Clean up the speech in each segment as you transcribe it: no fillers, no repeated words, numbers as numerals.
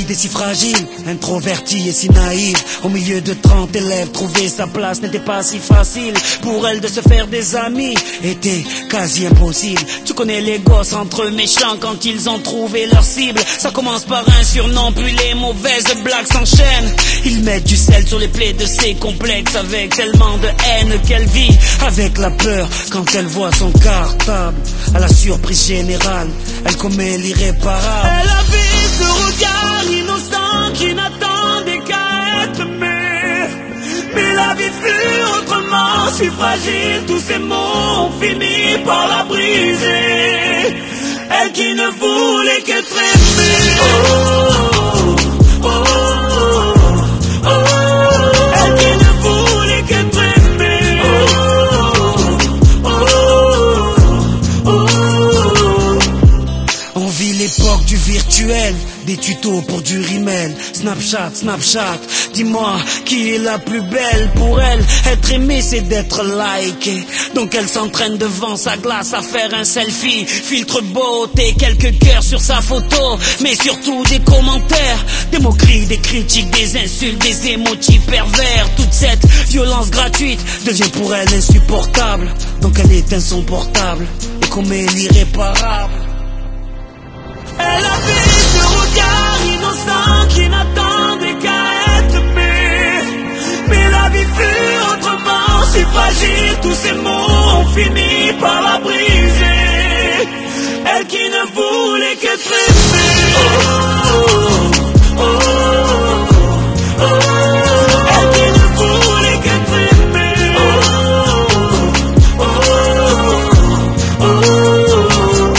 était si fragile, introvertie et si naïve. Au milieu de 30 élèves, trouver sa place n'était pas si facile. Pour elle de se faire des amis était quasi impossible. Tu connais les gosses entre méchants quand ils ont trouvé leur cible. Ça commence par un surnom, puis les mauvaises blagues s'enchaînent. Ils mettent du sel sur les plaies de ses complexes, avec tellement de haine qu'elle vit avec la peur quand elle voit son cartable. À la surprise générale, elle commet l'irréparable. Elle avait ce regard innocent qui n'attendait qu'à être aimé. Mais la vie fut autrement, si fragile, tous ces mots ont fini par la briser. Elle qui ne voulait qu'être aimée. Oh, oh, oh, oh. Elle qui ne voulait qu'être aimée. Oh, oh, oh. On vit l'époque du virtuel, des tutos pour du rimel. Snapchat, dis-moi qui est la plus belle. Pour elle, être aimée c'est d'être likée. Donc elle s'entraîne devant sa glace à faire un selfie. Filtre beauté, quelques cœurs sur sa photo, mais surtout des commentaires, des moqueries, des critiques, des insultes, des émojis pervers. Toute cette violence gratuite devient pour elle insupportable. Donc elle éteint son portable et commet l'irréparable. Elle avait ce regard innocent qui n'attendait qu'à être aimé. Mais la vie fut autrement, si fragile, tous ces mots ont fini par la briser. Elle qui ne voulait qu'être aimée. Oh, oh, oh, oh. Elle qui ne voulait qu'être aimée. Oh, oh, oh.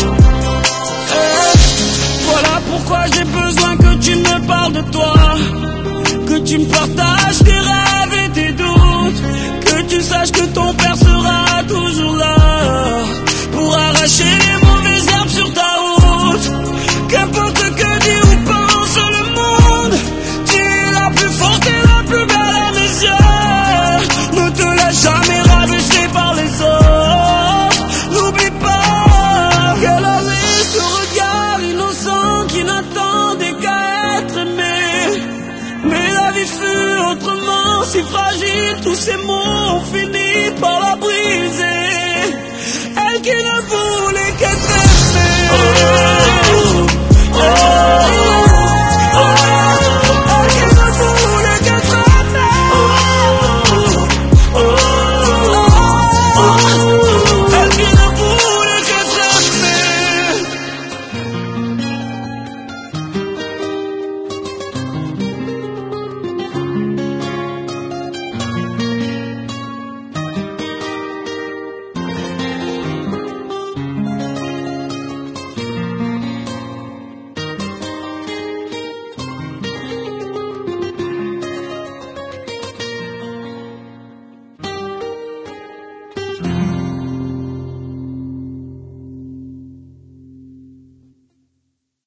Voilà pourquoi j'ai besoin que tu me parles de toi, que tu me partages tes rêves et tes doutes, que tu saches que ton père sera toujours là pour arracher les mauvaises herbes sur ta route. Qu'importe que dit ou pense le monde, tu es la plus forte et la plus belle à mes yeux. Ne te laisse jamais rabaisser par les autres. N'oublie pas qu'elle avait ce regard innocent qui n'attendait qu'à être aimé. Mais la vie fut autrement, si fragile, tous ces mots ont fini par la briser. Elle qui ne voulait